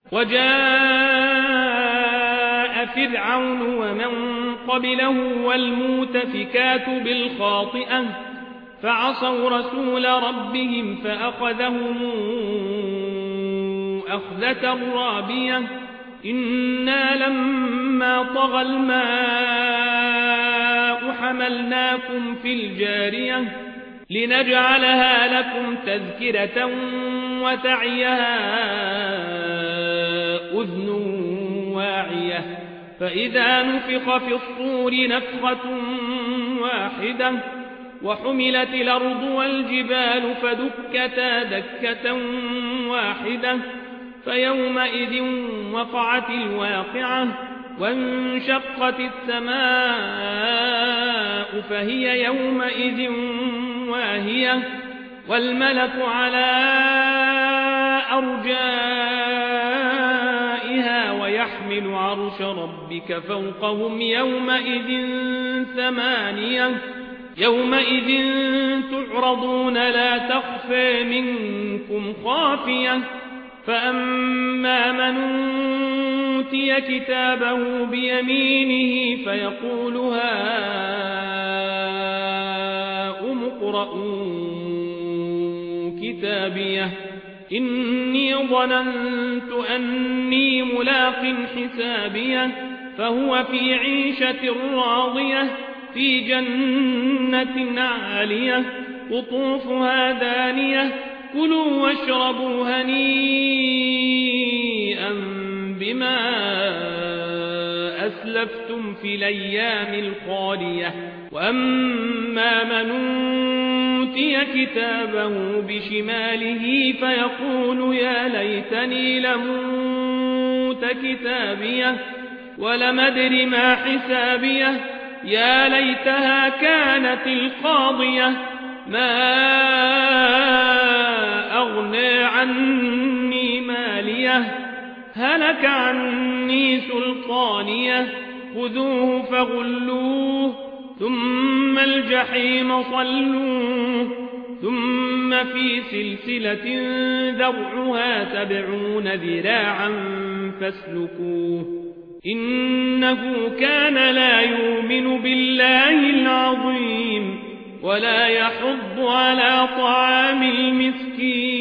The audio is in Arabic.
وجاء فرعون ومن قبله والمؤتفكات بالخاطئة فعصوا رسول ربهم فأخذهم أخذة رابية إنا لما طغى الماء حملناكم في الجارية لنجعلها لكم تذكرة وتعيها أذن واعية فإذا نفخ في الصور نفخة واحدة وحملت الأرض والجبال فدكتا دكة واحدة فيومئذ وقعت الواقعة وانشقت السماء فهي يومئذ واهية والملك على أرجائها ويحمل عرش ربك فوقهم يومئذ ثمانية يومئذ تعرضون لا تخفى منكم خافية فأما من أوتي كتابه بيمينه فيقول هاؤم اقرءوا كتابيه إني ظننت أني ملاق حسابيه فهو في عيشة راضية في جنة عالية قطوفها دانية كلوا واشربوا هنيئا بما أسلفتم في الأيام الخالية وأما من أوتي كتابه بشماله فيقول يا ليتني لموت كتابيه ولم أدر ما حسابيه يا ليتها كانت القاضية ما أغنى عني ماليه هلك عني سلطانيه خذوه فغلوه ثم الجحيم صلوه ثم في سلسلة ذرعها 70 ذراعا فاسلكوه إنه كان لا يؤمن بالله العظيم ولا يحض على طعام المسكين